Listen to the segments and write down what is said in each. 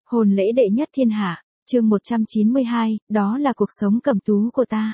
Hôn lễ đệ nhất thiên hạ, chương 192, đó là cuộc sống cẩm tú của ta.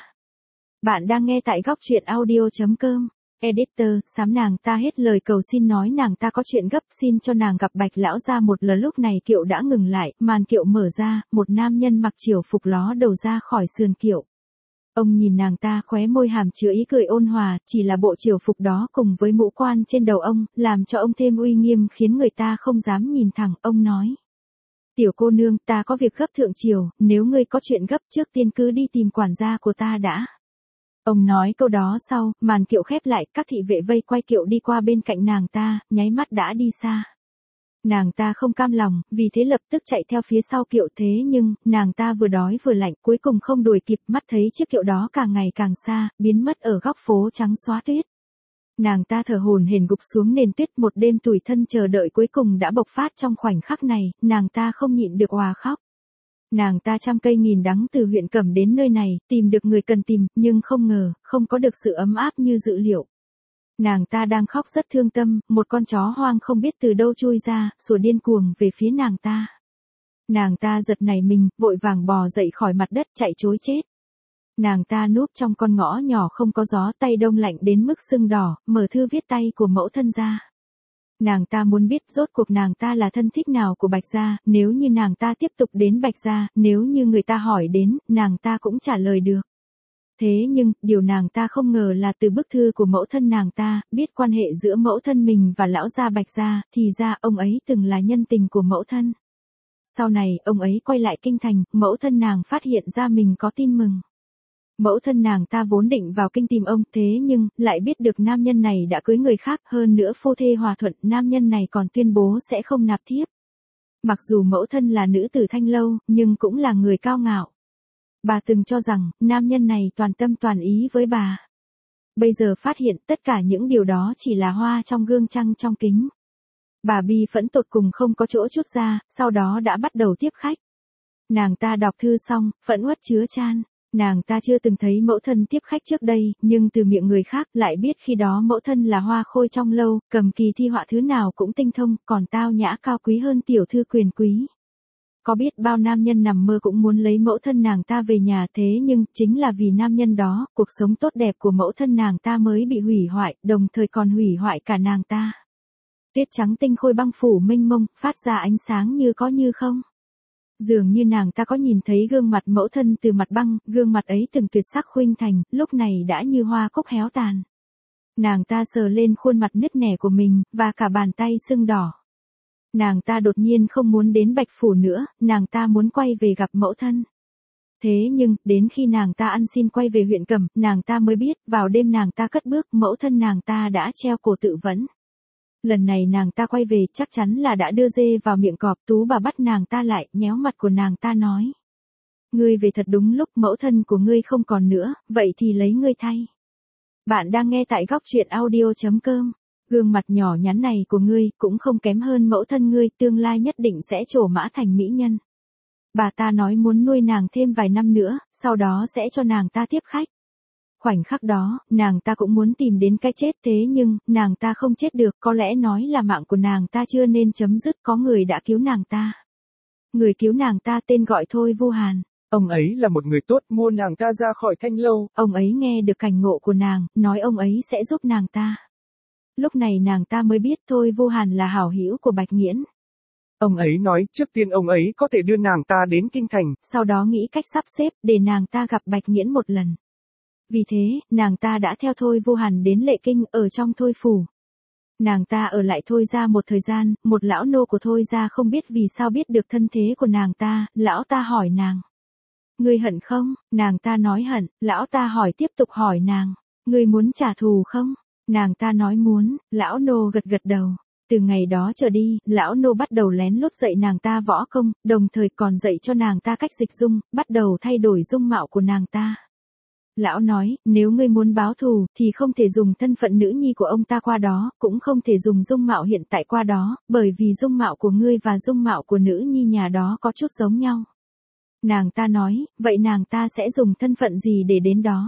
Bạn đang nghe tại góc truyện audio.com. Editor, sám nàng ta hết lời cầu xin nói nàng ta có chuyện gấp xin cho nàng gặp Bạch lão gia một lần. Lúc này kiệu đã ngừng lại, màn kiệu mở ra, một nam nhân mặc triều phục ló đầu ra khỏi sườn kiệu. Ông nhìn nàng ta khóe môi hàm chứa ý cười ôn hòa, chỉ là bộ triều phục đó cùng với mũ quan trên đầu ông, làm cho ông thêm uy nghiêm khiến người ta không dám nhìn thẳng. Ông nói: Tiểu cô nương, ta có việc gấp thượng triều, nếu ngươi có chuyện gấp trước tiên cứ đi tìm quản gia của ta đã. Ông nói câu đó sau, màn kiệu khép lại, các thị vệ vây quay kiệu đi qua bên cạnh nàng ta, nháy mắt đã đi xa. Nàng ta không cam lòng, vì thế lập tức chạy theo phía sau kiệu, thế nhưng, nàng ta vừa đói vừa lạnh, cuối cùng không đuổi kịp, mắt thấy chiếc kiệu đó càng ngày càng xa, biến mất ở góc phố trắng xóa tuyết. Nàng ta thở hổn hển gục xuống nền tuyết, một đêm tủi thân chờ đợi cuối cùng đã bộc phát trong khoảnh khắc này, nàng ta không nhịn được òa khóc. Nàng ta trăm cây nghìn đắng từ huyện Cẩm đến nơi này, tìm được người cần tìm, nhưng không ngờ, không có được sự ấm áp như dự liệu. Nàng ta đang khóc rất thương tâm, một con chó hoang không biết từ đâu chui ra, sủa điên cuồng về phía nàng ta. Nàng ta giật nảy mình, vội vàng bò dậy khỏi mặt đất chạy trối chết. Nàng ta núp trong con ngõ nhỏ không có gió, tay đông lạnh đến mức sưng đỏ, mở thư viết tay của mẫu thân ra. Nàng ta muốn biết rốt cuộc nàng ta là thân thích nào của Bạch gia, nếu như nàng ta tiếp tục đến Bạch gia, nếu như người ta hỏi đến, nàng ta cũng trả lời được. Thế nhưng, điều nàng ta không ngờ là từ bức thư của mẫu thân nàng ta, biết quan hệ giữa mẫu thân mình và lão gia Bạch gia, thì ra ông ấy từng là nhân tình của mẫu thân. Sau này, ông ấy quay lại kinh thành, mẫu thân nàng phát hiện ra mình có tin mừng. Mẫu thân nàng ta vốn định vào kinh tìm ông, thế nhưng, lại biết được nam nhân này đã cưới người khác, hơn nữa phu thê hòa thuận, nam nhân này còn tuyên bố sẽ không nạp thiếp. Mặc dù mẫu thân là nữ tử Thanh Lâu, nhưng cũng là người cao ngạo. Bà từng cho rằng, nam nhân này toàn tâm toàn ý với bà. Bây giờ phát hiện tất cả những điều đó chỉ là hoa trong gương trăng trong kính. Bà bi phẫn tột cùng không có chỗ trút ra, sau đó đã bắt đầu tiếp khách. Nàng ta đọc thư xong, phẫn uất chứa chan. Nàng ta chưa từng thấy mẫu thân tiếp khách trước đây, nhưng từ miệng người khác lại biết khi đó mẫu thân là hoa khôi trong lâu, cầm kỳ thi họa thứ nào cũng tinh thông, còn tao nhã cao quý hơn tiểu thư quyền quý. Có biết bao nam nhân nằm mơ cũng muốn lấy mẫu thân nàng ta về nhà, thế nhưng, chính là vì nam nhân đó, cuộc sống tốt đẹp của mẫu thân nàng ta mới bị hủy hoại, đồng thời còn hủy hoại cả nàng ta. Tuyết trắng tinh khôi băng phủ mênh mông, phát ra ánh sáng như có như không. Dường như nàng ta có nhìn thấy gương mặt mẫu thân từ mặt băng, gương mặt ấy từng tuyệt sắc khuynh thành, lúc này đã như hoa cúc héo tàn. Nàng ta sờ lên khuôn mặt nứt nẻ của mình, và cả bàn tay sưng đỏ. Nàng ta đột nhiên không muốn đến Bạch Phủ nữa, nàng ta muốn quay về gặp mẫu thân. Thế nhưng, đến khi nàng ta ăn xin quay về huyện Cẩm, nàng ta mới biết, vào đêm nàng ta cất bước, mẫu thân nàng ta đã treo cổ tự vẫn. Lần này nàng ta quay về chắc chắn là đã đưa dê vào miệng cọp. Tú bà bắt nàng ta lại, nhéo mặt của nàng ta nói: Ngươi về thật đúng lúc, mẫu thân của ngươi không còn nữa, vậy thì lấy ngươi thay. Bạn đang nghe tại góc truyện audio.com. Gương mặt nhỏ nhắn này của ngươi cũng không kém hơn mẫu thân ngươi, tương lai nhất định sẽ trổ mã thành mỹ nhân. Bà ta nói muốn nuôi nàng thêm vài năm nữa, sau đó sẽ cho nàng ta tiếp khách. Khoảnh khắc đó, nàng ta cũng muốn tìm đến cái chết, thế nhưng, nàng ta không chết được, có lẽ nói là mạng của nàng ta chưa nên chấm dứt, có người đã cứu nàng ta. Người cứu nàng ta tên gọi Thôi Vu Hàn. Ông ấy là một người tốt, mua nàng ta ra khỏi Thanh Lâu. Ông ấy nghe được cảnh ngộ của nàng, nói ông ấy sẽ giúp nàng ta. Lúc này nàng ta mới biết Thôi Vu Hàn là hảo hữu của Bạch Nghiễn. Ông ấy nói trước tiên ông ấy có thể đưa nàng ta đến kinh thành. Sau đó nghĩ cách sắp xếp để nàng ta gặp Bạch Nghiễn một lần. Vì thế, nàng ta đã theo Thôi Vu Hàn đến Lệ Kinh, ở trong Thôi Phủ. Nàng ta ở lại Thôi gia một thời gian, một lão nô của Thôi gia không biết vì sao biết được thân thế của nàng ta, lão ta hỏi nàng: Ngươi hận không? Nàng ta nói hận, lão ta hỏi tiếp tục hỏi nàng: Ngươi muốn trả thù không? Nàng ta nói muốn, lão nô gật gật đầu. Từ ngày đó trở đi, lão nô bắt đầu lén lút dạy nàng ta võ công, đồng thời còn dạy cho nàng ta cách dịch dung, bắt đầu thay đổi dung mạo của nàng ta. Lão nói, nếu ngươi muốn báo thù, thì không thể dùng thân phận nữ nhi của ông ta qua đó, cũng không thể dùng dung mạo hiện tại qua đó, bởi vì dung mạo của ngươi và dung mạo của nữ nhi nhà đó có chút giống nhau. Nàng ta nói, vậy nàng ta sẽ dùng thân phận gì để đến đó?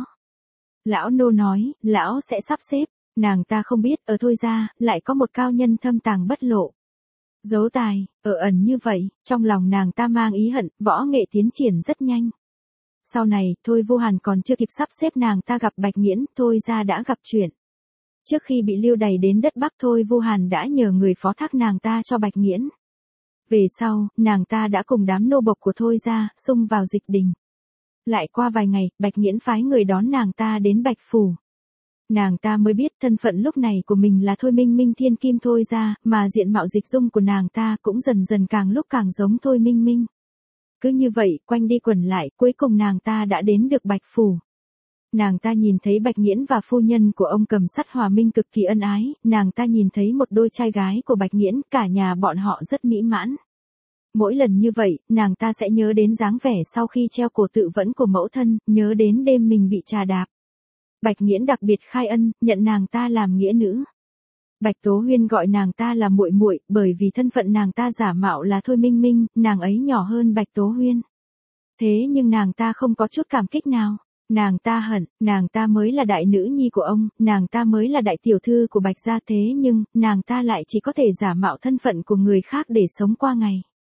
Lão nô nói, lão sẽ sắp xếp. Nàng ta không biết, ở Thôi gia, lại có một cao nhân thâm tàng bất lộ. Giấu tài, ở ẩn như vậy, trong lòng nàng ta mang ý hận, võ nghệ tiến triển rất nhanh. Sau này, Thôi Vô Hàn còn chưa kịp sắp xếp nàng ta gặp Bạch Nghiễn, Thôi ra đã gặp chuyện. Trước khi bị lưu đày đến đất Bắc, Thôi Vô Hàn đã nhờ người phó thác nàng ta cho Bạch Nghiễn. Về sau, nàng ta đã cùng đám nô bộc của Thôi ra, xung vào Dịch Đình. Lại qua vài ngày, Bạch Nghiễn phái người đón nàng ta đến Bạch Phủ. Nàng ta mới biết thân phận lúc này của mình là Thôi Minh Minh thiên kim Thôi ra, mà diện mạo dịch dung của nàng ta cũng dần dần càng lúc càng giống Thôi Minh Minh. Cứ như vậy, quanh đi quẩn lại, cuối cùng nàng ta đã đến được Bạch Phủ. Nàng ta nhìn thấy Bạch Nghiễn và phu nhân của ông Cầm Sắt hòa minh cực kỳ ân ái, nàng ta nhìn thấy một đôi trai gái của Bạch Nghiễn, cả nhà bọn họ rất mỹ mãn. Mỗi lần như vậy, nàng ta sẽ nhớ đến dáng vẻ sau khi treo cổ tự vẫn của mẫu thân, nhớ đến đêm mình bị trà đạp. Bạch Nghiễn đặc biệt khai ân, nhận nàng ta làm nghĩa nữ. Bạch Tố Huyên gọi nàng ta là muội muội, bởi vì thân phận nàng ta giả mạo là Thôi Minh Minh, nàng ấy nhỏ hơn Bạch Tố Huyên. Thế nhưng nàng ta không có chút cảm kích nào. Nàng ta hận, nàng ta mới là đại nữ nhi của ông, nàng ta mới là đại tiểu thư của Bạch gia, thế nhưng, nàng ta lại chỉ có thể giả mạo thân phận của người khác để sống qua ngày.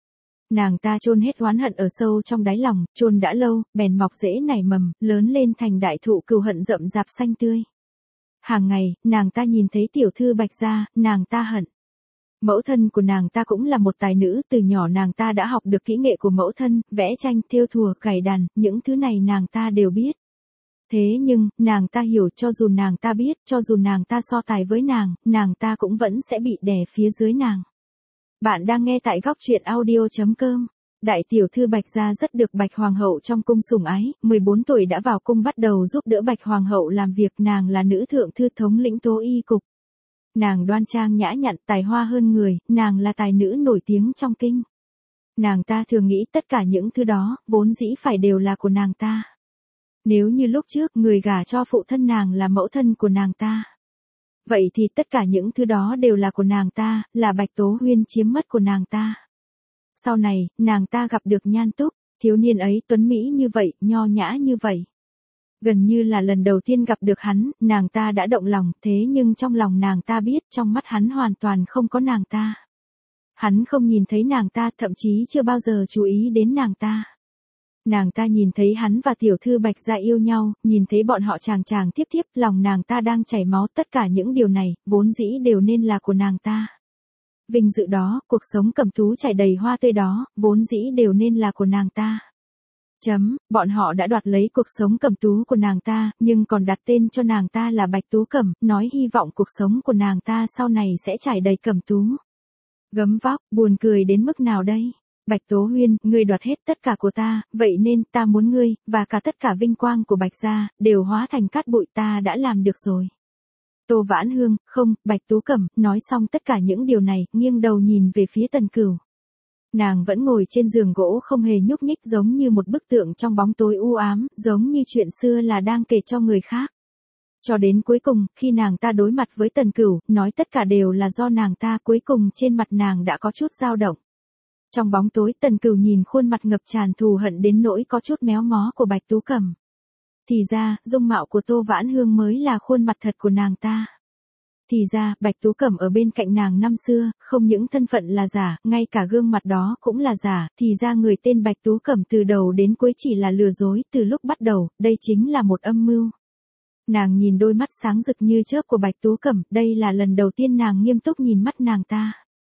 Nàng ta chôn hết oán hận ở sâu trong đáy lòng, chôn đã lâu, bèn mọc rễ nảy mầm, lớn lên thành đại thụ cừu hận rậm rạp xanh tươi. Hàng ngày, nàng ta nhìn thấy tiểu thư Bạch gia, nàng ta hận. Mẫu thân của nàng ta cũng là một tài nữ, từ nhỏ nàng ta đã học được kỹ nghệ của mẫu thân, vẽ tranh, thêu thùa, cài đàn, những thứ này nàng ta đều biết. Thế nhưng, nàng ta hiểu cho dù nàng ta biết, cho dù nàng ta so tài với nàng ta cũng vẫn sẽ bị đè phía dưới nàng. Bạn đang nghe tại góc truyện audio.com. Đại tiểu thư Bạch gia rất được Bạch Hoàng hậu trong cung sủng ái, 14 tuổi đã vào cung bắt đầu giúp đỡ Bạch Hoàng hậu làm việc, nàng là nữ thượng thư thống lĩnh Tố Y cục. Nàng đoan trang nhã nhặn, tài hoa hơn người, nàng là tài nữ nổi tiếng trong kinh. Nàng ta thường nghĩ tất cả những thứ đó, vốn dĩ phải đều là của nàng ta. Nếu như lúc trước người gả cho phụ thân nàng là mẫu thân của nàng ta. Vậy thì tất cả những thứ đó đều là của nàng ta, là Bạch Tố Huyên chiếm mất của nàng ta. Sau này, nàng ta gặp được Nhan Túc, thiếu niên ấy tuấn mỹ như vậy, nho nhã như vậy. Gần như là lần đầu tiên gặp được hắn, nàng ta đã động lòng, thế nhưng trong lòng nàng ta biết trong mắt hắn hoàn toàn không có nàng ta. Hắn không nhìn thấy nàng ta, thậm chí chưa bao giờ chú ý đến nàng ta. Nàng ta nhìn thấy hắn và tiểu thư Bạch gia yêu nhau, nhìn thấy bọn họ chàng chàng tiếp tiếp, lòng nàng ta đang chảy máu, tất cả những điều này, vốn dĩ đều nên là của nàng ta. Vinh dự đó, cuộc sống cẩm tú trải đầy hoa tươi đó, vốn dĩ đều nên là của nàng ta. Bọn họ đã đoạt lấy cuộc sống cẩm tú của nàng ta, nhưng còn đặt tên cho nàng ta là Bạch Tú Cẩm, nói hy vọng cuộc sống của nàng ta sau này sẽ trải đầy cẩm tú. Gấm vóc, buồn cười đến mức nào đây? Bạch Tố Huyên, ngươi đoạt hết tất cả của ta, vậy nên ta muốn ngươi, và cả tất cả vinh quang của Bạch gia, đều hóa thành cát bụi, ta đã làm được rồi. Tô Vãn Hương, không, Bạch Tú Cẩm, nói xong tất cả những điều này, nghiêng đầu nhìn về phía Tần Cửu. Nàng vẫn ngồi trên giường gỗ không hề nhúc nhích, giống như một bức tượng trong bóng tối u ám, giống như chuyện xưa là đang kể cho người khác. Cho đến cuối cùng, khi nàng ta đối mặt với Tần Cửu, nói tất cả đều là do nàng ta, cuối cùng trên mặt nàng đã có chút dao động. Trong bóng tối, Tần Cửu nhìn khuôn mặt ngập tràn thù hận đến nỗi có chút méo mó của Bạch Tú Cẩm. Thì ra, dung mạo của Tô Vãn Hương mới là khuôn mặt thật của nàng ta. Thì ra, Bạch Tú Cẩm ở bên cạnh nàng năm xưa, không những thân phận là giả, ngay cả gương mặt đó cũng là giả, thì ra người tên Bạch Tú Cẩm từ đầu đến cuối chỉ là lừa dối, từ lúc bắt đầu, đây chính là một âm mưu. Nàng nhìn đôi mắt sáng rực như chớp của Bạch Tú Cẩm, đây là lần đầu tiên nàng nghiêm túc nhìn mắt nàng ta.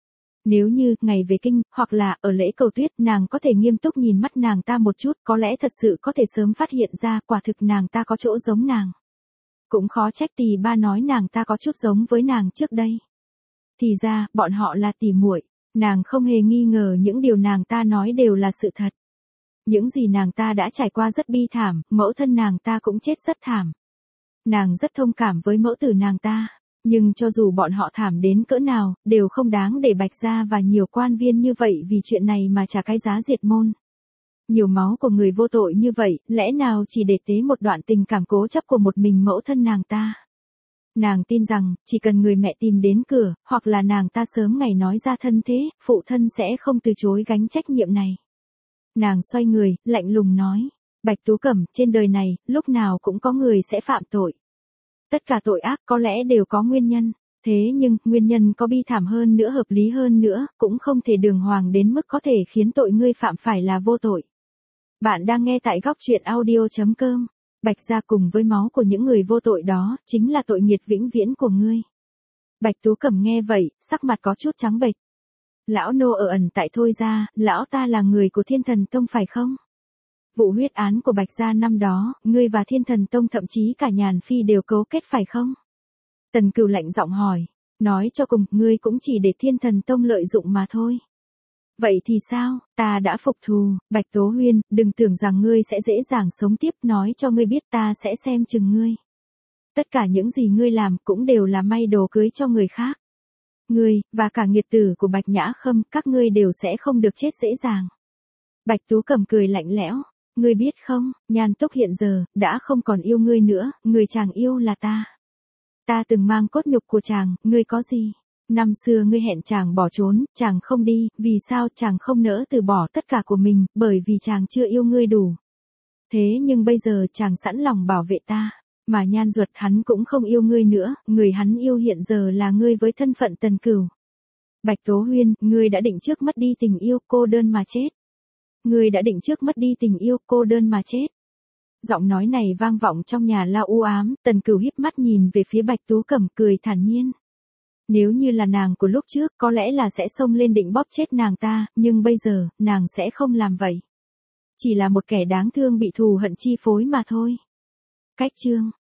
Nếu như, ngày về kinh, hoặc là, ở lễ cầu tuyết, nàng có thể nghiêm túc nhìn mắt nàng ta một chút, có lẽ thật sự có thể sớm phát hiện ra, quả thực nàng ta có chỗ giống nàng. Cũng khó trách Tỳ Ba nói nàng ta có chút giống với nàng trước đây. Thì ra, bọn họ là tỉ muội, nàng không hề nghi ngờ những điều nàng ta nói đều là sự thật. Những gì nàng ta đã trải qua rất bi thảm, mẫu thân nàng ta cũng chết rất thảm. Nàng rất thông cảm với mẫu tử nàng ta. Nhưng cho dù bọn họ thảm đến cỡ nào, đều không đáng để Bạch gia và nhiều quan viên như vậy vì chuyện này mà trả cái giá diệt môn. Nhiều máu của người vô tội như vậy, lẽ nào chỉ để tế một đoạn tình cảm cố chấp của một mình mẫu thân nàng ta. Nàng tin rằng, chỉ cần người mẹ tìm đến cửa, hoặc là nàng ta sớm ngày nói ra thân thế, phụ thân sẽ không từ chối gánh trách nhiệm này. Nàng xoay người, lạnh lùng nói, Bạch Tú Cẩm, trên đời này, lúc nào cũng có người sẽ phạm tội. Tất cả tội ác có lẽ đều có nguyên nhân, Thế nhưng, nguyên nhân có bi thảm hơn nữa, hợp lý hơn nữa, cũng không thể đường hoàng đến mức có thể khiến tội ngươi phạm phải là vô tội. Bạn đang nghe tại góc truyện audio.com. Bạch gia cùng với máu của những người vô tội đó, chính là tội nghiệt vĩnh viễn của ngươi. Bạch Tú Cẩm nghe vậy, sắc mặt có chút trắng bệch. Lão nô ở ẩn tại Thôi gia, lão ta là người của Thiên Thần Tông phải không? Vụ huyết án của Bạch gia năm đó, ngươi và Thiên Thần Tông thậm chí cả Nhàn Phi đều cấu kết phải không? Tần Cửu lạnh giọng hỏi, nói cho cùng, ngươi cũng chỉ để Thiên Thần Tông lợi dụng mà thôi. Vậy thì sao, ta đã phục thù, Bạch Tố Huyên, đừng tưởng rằng ngươi sẽ dễ dàng sống tiếp, nói cho ngươi biết ta sẽ xem chừng ngươi. Tất cả những gì ngươi làm cũng đều là may đồ cưới cho người khác. Ngươi, và cả nghiệt tử của Bạch Nhã Khâm, các ngươi đều sẽ không được chết dễ dàng. Bạch Tú Cẩm cười lạnh lẽo, ngươi biết không, Nhan Túc hiện giờ, đã không còn yêu ngươi nữa, người chàng yêu là ta. Ta từng mang cốt nhục của chàng, ngươi có gì? Năm xưa ngươi hẹn chàng bỏ trốn, chàng không đi, vì sao chàng không nỡ từ bỏ tất cả của mình, bởi vì chàng chưa yêu ngươi đủ. Thế nhưng bây giờ chàng sẵn lòng bảo vệ ta, mà Nhan Duật hắn cũng không yêu ngươi nữa, người hắn yêu hiện giờ là ngươi với thân phận Tần Cửu. Bạch Tố Huyên, ngươi đã định trước mất đi tình yêu, cô đơn mà chết. Ngươi đã định trước mất đi tình yêu, cô đơn mà chết. Giọng nói này vang vọng trong nhà lao u ám, Tần Cửu híp mắt nhìn về phía Bạch Tú Cẩm cười thản nhiên. Nếu như là nàng của lúc trước, có lẽ là sẽ xông lên định bóp chết nàng ta, nhưng bây giờ, nàng sẽ không làm vậy. Chỉ là một kẻ đáng thương bị thù hận chi phối mà thôi. Cách chương